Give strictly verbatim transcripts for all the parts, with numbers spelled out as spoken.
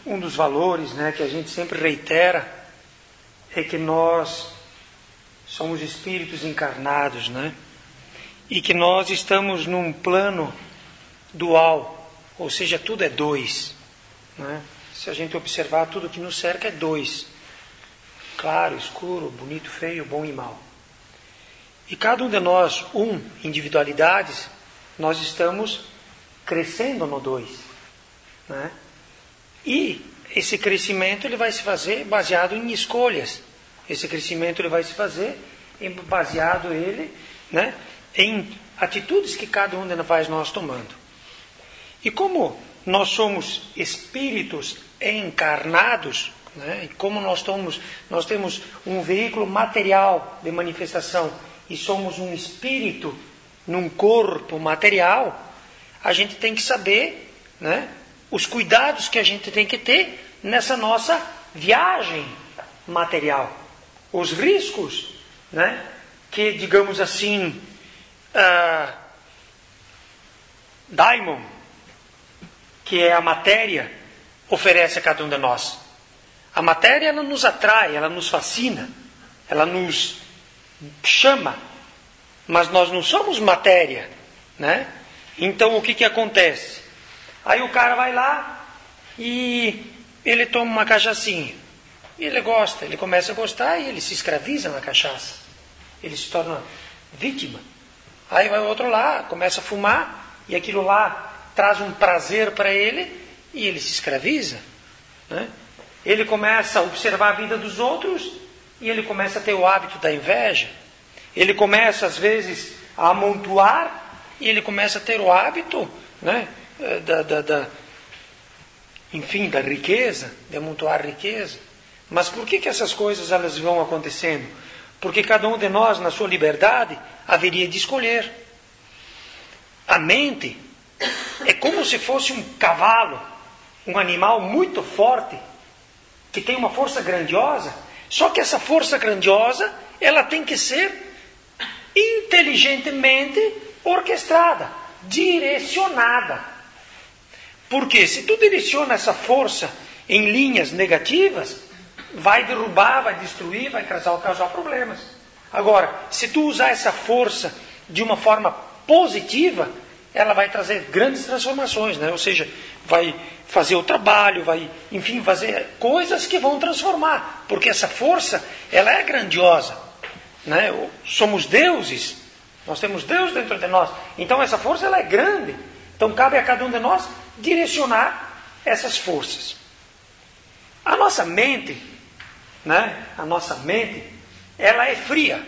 um dos valores, né, que a gente sempre reitera é que nós somos espíritos encarnados, né? E que nós estamos num plano dual, ou seja, tudo é dois, né? Se a gente observar, tudo que nos cerca é dois. Claro, escuro, bonito, feio, bom e mal. E cada um de nós, um, individualidades, nós estamos crescendo no dois, né? E esse crescimento ele vai se fazer baseado em escolhas. Esse crescimento ele vai se fazer em, baseado ele, né, em atitudes que cada um de nós nós tomando. E como nós somos espíritos encarnados, né, e como nós, tomos, nós temos um veículo material de manifestação e somos um espírito num corpo material, a gente tem que saber, né, os cuidados que a gente tem que ter nessa nossa viagem material. Os riscos, né, que, digamos assim, uh, Daimon, que é a matéria, oferece a cada um de nós. A matéria, ela nos atrai, ela nos fascina, ela nos chama, mas nós não somos matéria, né? Então, o que que acontece? Aí o cara vai lá e ele toma uma cachaçinha. E ele gosta, ele começa a gostar e ele se escraviza na cachaça. Ele se torna vítima. Aí vai o outro lá, começa a fumar e aquilo lá traz um prazer para ele e ele se escraviza, né? Ele começa a observar a vida dos outros e ele começa a ter o hábito da inveja. Ele começa, às vezes, a amontoar e ele começa a ter o hábito, né, da, da, da, enfim, da riqueza, de amontoar riqueza. Mas por que que essas coisas elas vão acontecendo? Porque cada um de nós, na sua liberdade, haveria de escolher. A mente é como se fosse um cavalo, um animal muito forte, que tem uma força grandiosa, só que essa força grandiosa, ela tem que ser inteligentemente orquestrada, direcionada. Porque se tu direciona essa força em linhas negativas, vai derrubar, vai destruir, vai causar, causar problemas. Agora, se tu usar essa força de uma forma positiva, ela vai trazer grandes transformações, né? Ou seja, vai fazer o trabalho, vai, enfim, fazer coisas que vão transformar, porque essa força, ela é grandiosa, né? Somos deuses, nós temos Deus dentro de nós, então essa força ela é grande, então cabe a cada um de nós direcionar essas forças. A nossa mente, né? A nossa mente, ela é fria,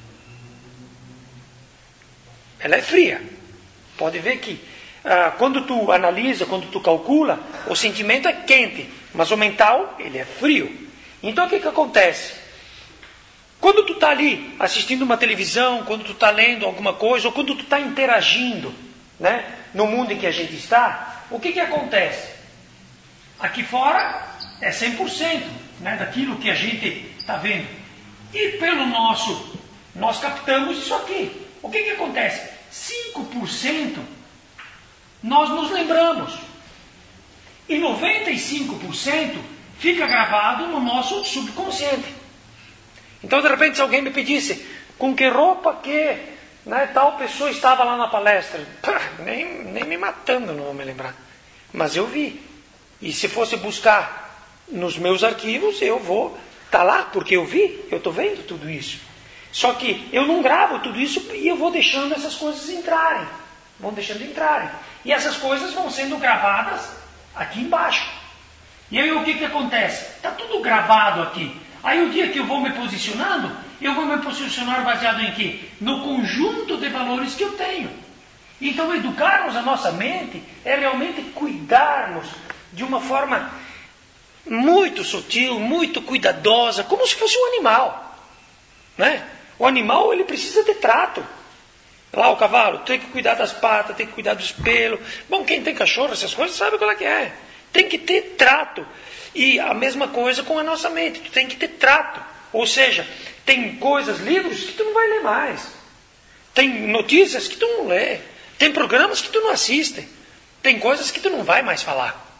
ela é fria. Pode ver que ah, quando tu analisa, quando tu calcula, o sentimento é quente, mas o mental, ele é frio. Então o que que acontece? Quando tu está ali assistindo uma televisão, quando tu está lendo alguma coisa, ou quando tu está interagindo, né, no mundo em que a gente está, o que que acontece? Aqui fora é cem por cento, né, daquilo que a gente está vendo. E pelo nosso, nós captamos isso aqui. O que que acontece? cinco por cento nós nos lembramos. E noventa e cinco por cento fica gravado no nosso subconsciente. Então, de repente, se alguém me pedisse com que roupa que, né, tal pessoa estava lá na palestra, pá, nem, nem me matando não vou me lembrar. Mas eu vi. E se fosse buscar nos meus arquivos, eu vou estar tá lá, porque eu vi, eu estou vendo tudo isso. Só que eu não gravo tudo isso e eu vou deixando essas coisas entrarem. Vão deixando entrarem. E essas coisas vão sendo gravadas aqui embaixo. E aí o que que acontece? Está tudo gravado aqui. Aí o dia que eu vou me posicionando, eu vou me posicionar baseado em quê? No conjunto de valores que eu tenho. Então educarmos a nossa mente é realmente cuidarmos de uma forma muito sutil, muito cuidadosa, como se fosse um animal, né? O animal, ele precisa de trato. Lá o cavalo, tem que cuidar das patas, tem que cuidar dos pelos. Bom, quem tem cachorro, essas coisas, sabe qual é que é. Tem que ter trato. E a mesma coisa com a nossa mente. Tu tem que ter trato. Ou seja, tem coisas, livros que tu não vai ler mais. Tem notícias que tu não lê. Tem programas que tu não assiste. Tem coisas que tu não vai mais falar.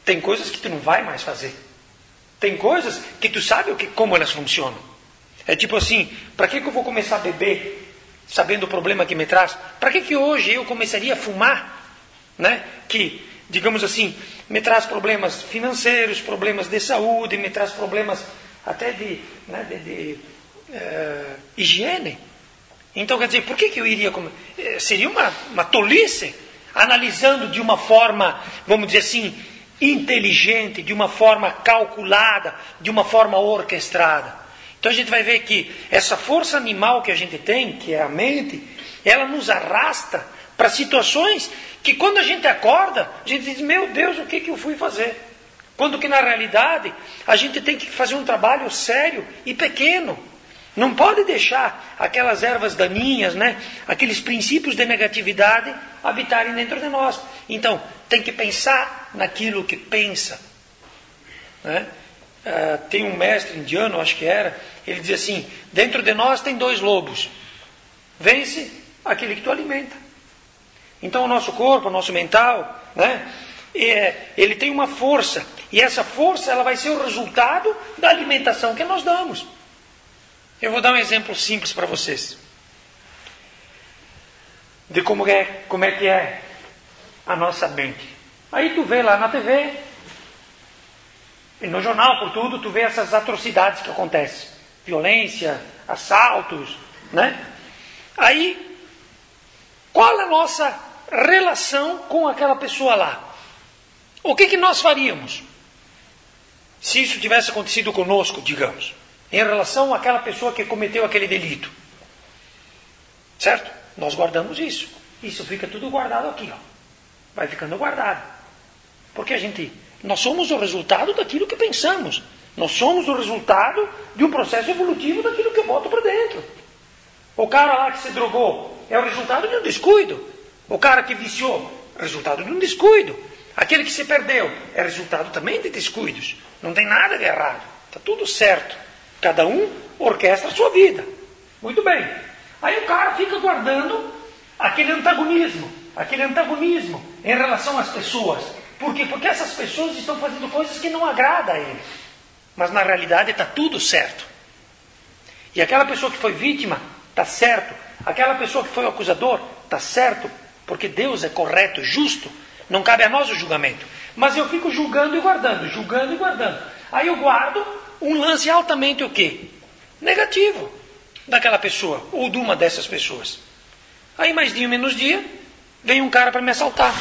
tem coisas que tu não vai mais fazer. Tem coisas que tu sabe o que, como elas funcionam. É tipo assim, para que, que eu vou começar a beber, sabendo o problema que me traz? Para que, que hoje eu começaria a fumar, né? Que, digamos assim, me traz problemas financeiros, problemas de saúde, me traz problemas até de, né, de, de uh, higiene. Então, quer dizer, por que, que eu iria comer? Seria uma, uma tolice, analisando de uma forma, vamos dizer assim, inteligente, de uma forma calculada, de uma forma orquestrada. Então a gente vai ver que essa força animal que a gente tem, que é a mente, ela nos arrasta para situações que quando a gente acorda, a gente diz, meu Deus, o que, que eu fui fazer? Quando que na realidade a gente tem que fazer um trabalho sério e pequeno. Não pode deixar aquelas ervas daninhas, né, aqueles princípios de negatividade habitarem dentro de nós. Então, tem que pensar naquilo que pensa. Né? Uh, tem um mestre indiano, acho que era, ele dizia assim, dentro de nós tem dois lobos. Vence aquele que tu alimenta. Então, o nosso corpo, o nosso mental, né, é, ele tem uma força. E essa força ela vai ser o resultado da alimentação que nós damos. Eu vou dar um exemplo simples para vocês. De como é, como é que é a nossa mente. Aí tu vê lá na T V, e no jornal, por tudo, tu vê essas atrocidades que acontecem. Violência, assaltos, né? Aí, qual a nossa relação com aquela pessoa lá? O que, que nós faríamos se isso tivesse acontecido conosco, digamos? Em relação àquela pessoa que cometeu aquele delito. Certo? Nós guardamos isso. Isso fica tudo guardado aqui, ó. Vai ficando guardado. Porque a gente, nós somos o resultado daquilo que pensamos. Nós somos o resultado de um processo evolutivo daquilo que eu boto para dentro. O cara lá que se drogou é o resultado de um descuido. O cara que viciou é o resultado de um descuido. Aquele que se perdeu é resultado também de descuidos. Não tem nada de errado. Está tudo certo. Cada um orquestra a sua vida. Muito bem. Aí o cara fica guardando aquele antagonismo, aquele antagonismo em relação às pessoas. Por quê? Porque essas pessoas estão fazendo coisas que não agradam a ele. Mas na realidade está tudo certo. E aquela pessoa que foi vítima, está certo. Aquela pessoa que foi o acusador, está certo. Porque Deus é correto, justo. Não cabe a nós o julgamento. Mas eu fico julgando e guardando, julgando e guardando. Aí eu guardo um lance altamente o quê? Negativo daquela pessoa, ou de uma dessas pessoas. Aí mais dia menos dia, vem um cara para me assaltar.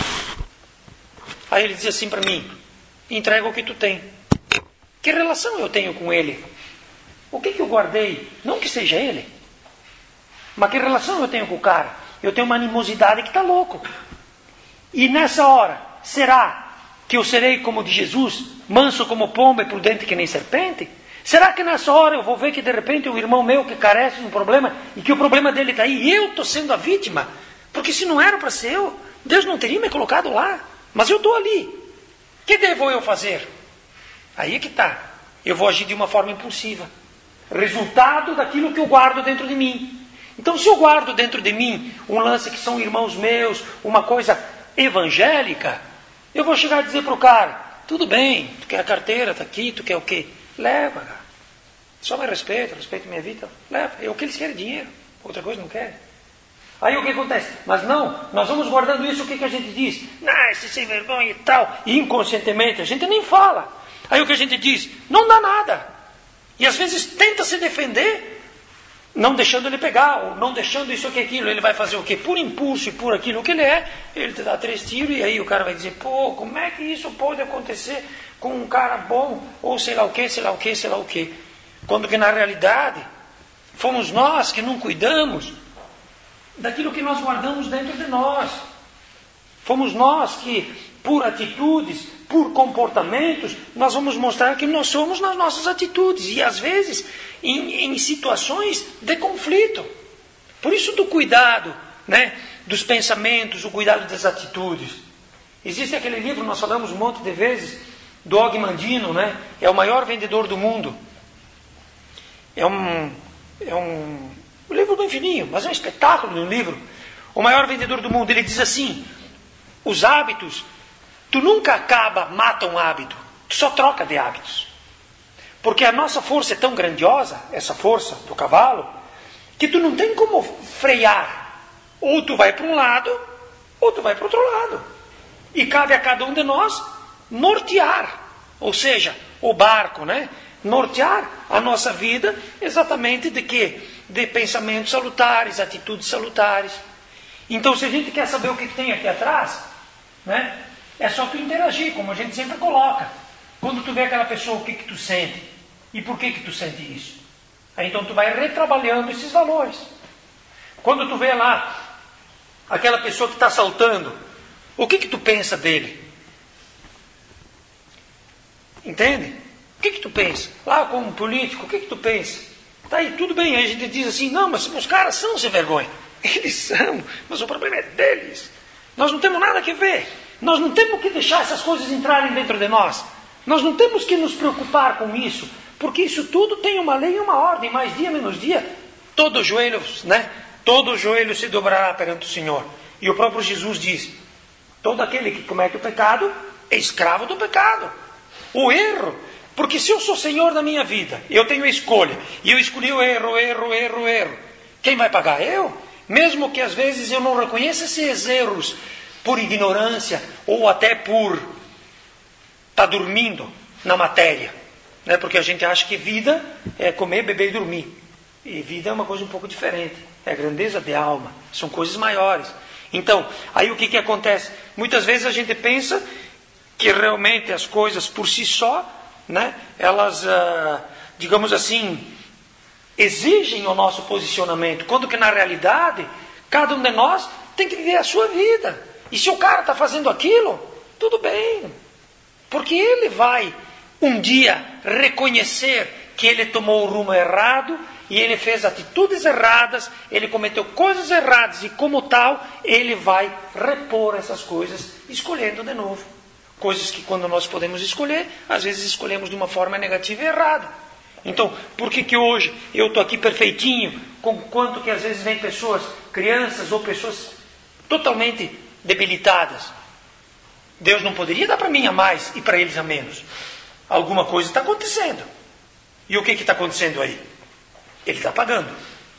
Aí ele diz assim para mim, entrega o que tu tem. Que relação eu tenho com ele? O que que eu guardei? Não que seja ele. Mas que relação eu tenho com o cara? Eu tenho uma animosidade que está louco. E nessa hora, será que eu serei como de Jesus, manso como pomba e prudente que nem serpente? Será que nessa hora eu vou ver que de repente o irmão meu que carece de um problema e que o problema dele está aí e eu estou sendo a vítima? Porque se não era para ser eu, Deus não teria me colocado lá. Mas eu estou ali. O que devo eu fazer? Aí é que está. Eu vou agir de uma forma impulsiva. Resultado daquilo que eu guardo dentro de mim. Então se eu guardo dentro de mim um lance que são irmãos meus, uma coisa evangélica, eu vou chegar a dizer para o cara, tudo bem, tu quer a carteira, está aqui, tu quer o quê? Leva, cara. Só me respeita, respeita minha vida. Leva. É o que eles querem, dinheiro. Outra coisa não querem. Aí o que acontece? Mas não, nós vamos guardando isso, o que, que a gente diz? Ah, esse sem vergonha e tal. E inconscientemente a gente nem fala. Aí o que a gente diz? Não dá nada. E às vezes tenta se defender, não deixando ele pegar, ou não deixando isso ou aquilo. Ele vai fazer o quê? Por impulso e por aquilo que ele é, ele te dá três tiros e aí o cara vai dizer, pô, como é que isso pode acontecer com um cara bom, ou sei lá o quê, sei lá o quê, sei lá o quê. Quando que na realidade, fomos nós que não cuidamos daquilo que nós guardamos dentro de nós. Fomos nós que, por atitudes, por comportamentos, nós vamos mostrar que nós somos nas nossas atitudes. E às vezes, em, em situações de conflito. Por isso do cuidado, né, dos pensamentos, o cuidado das atitudes. Existe aquele livro, nós falamos um monte de vezes, do Og Mandino, né, é o maior vendedor do mundo. É um... É um O livro bem fininho, mas é um espetáculo de um livro. O maior vendedor do mundo, ele diz assim, os hábitos Tu nunca acaba, mata um hábito. Tu só troca de hábitos. Porque a nossa força é tão grandiosa, essa força do cavalo, que tu não tem como frear. Ou tu vai para um lado, ou tu vai para o outro lado. E cabe a cada um de nós nortear. Ou seja, o barco, né? Nortear a nossa vida exatamente de quê? De pensamentos salutares, atitudes salutares. Então, se a gente quer saber o que tem aqui atrás, né? É só tu interagir, como a gente sempre coloca. Quando tu vê aquela pessoa, o que que tu sente? E por que que tu sente isso? Aí, então tu vai retrabalhando esses valores. Quando tu vê lá aquela pessoa que está assaltando, o que que tu pensa dele? Entende? O que que tu pensa? Lá como político, o que que tu pensa? Tá aí, tudo bem, aí a gente diz assim, não, mas os caras são sem vergonha. Eles são, mas o problema é deles. Nós não temos nada que ver. Nós não temos que deixar essas coisas entrarem dentro de nós. Nós não temos que nos preocupar com isso, porque isso tudo tem uma lei e uma ordem, mais dia menos dia, todo joelho, né? Todo joelho se dobrará perante o Senhor. E o próprio Jesus diz, todo aquele que comete o pecado é escravo do pecado. O erro, porque se eu sou senhor da minha vida, eu tenho a escolha, e eu escolhi o erro, erro, erro, erro, quem vai pagar? Eu? Mesmo que às vezes eu não reconheça esses erros por ignorância, ou até por estar tá dormindo na matéria, né? Porque a gente acha que vida é comer, beber e dormir. E vida é uma coisa um pouco diferente. É grandeza de alma. São coisas maiores. Então, aí o que, que acontece? Muitas vezes a gente pensa que realmente as coisas por si só, né, elas, ah, digamos assim, exigem o nosso posicionamento. Quando que na realidade, cada um de nós tem que viver a sua vida. E se o cara está fazendo aquilo, tudo bem. Porque ele vai um dia reconhecer que ele tomou o rumo errado e ele fez atitudes erradas, ele cometeu coisas erradas e como tal, ele vai repor essas coisas escolhendo de novo. Coisas que quando nós podemos escolher, às vezes escolhemos de uma forma negativa e errada. Então, por que que hoje eu estou aqui perfeitinho, com quanto que às vezes vem pessoas, crianças ou pessoas totalmente debilitadas? Deus não poderia dar para mim a mais e para eles a menos. Alguma coisa está acontecendo. E o que está acontecendo aí? Ele está pagando.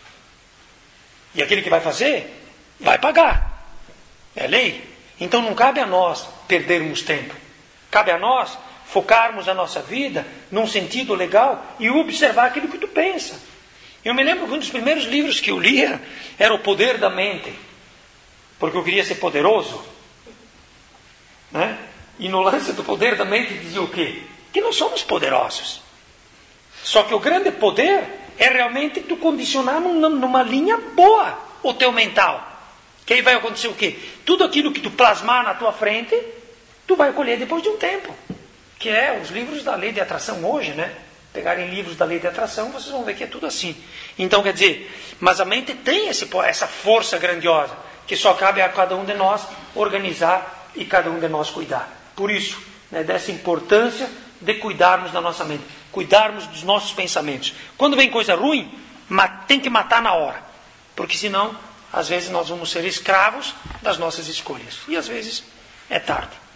E aquele que vai fazer, vai pagar. É lei. Então não cabe a nós perdermos tempo. Cabe a nós focarmos a nossa vida num sentido legal e observar aquilo que tu pensa. Eu me lembro que um dos primeiros livros que eu lia era O Poder da Mente. Porque eu queria ser poderoso. Né? E no lance do poder da mente dizia o quê? Que nós somos poderosos. Só que o grande poder é realmente tu condicionar numa linha boa o teu mental. Que aí vai acontecer o quê? Tudo aquilo que tu plasmar na tua frente, tu vai colher depois de um tempo. Que é os livros da lei de atração hoje, né? Pegarem livros da lei de atração, vocês vão ver que é tudo assim. Então, quer dizer, mas a mente tem esse, essa força grandiosa, que só cabe a cada um de nós organizar e cada um de nós cuidar. Por isso, né, dessa importância de cuidarmos da nossa mente, cuidarmos dos nossos pensamentos. Quando vem coisa ruim, tem que matar na hora. Porque senão, às vezes nós vamos ser escravos das nossas escolhas. E às vezes é tarde.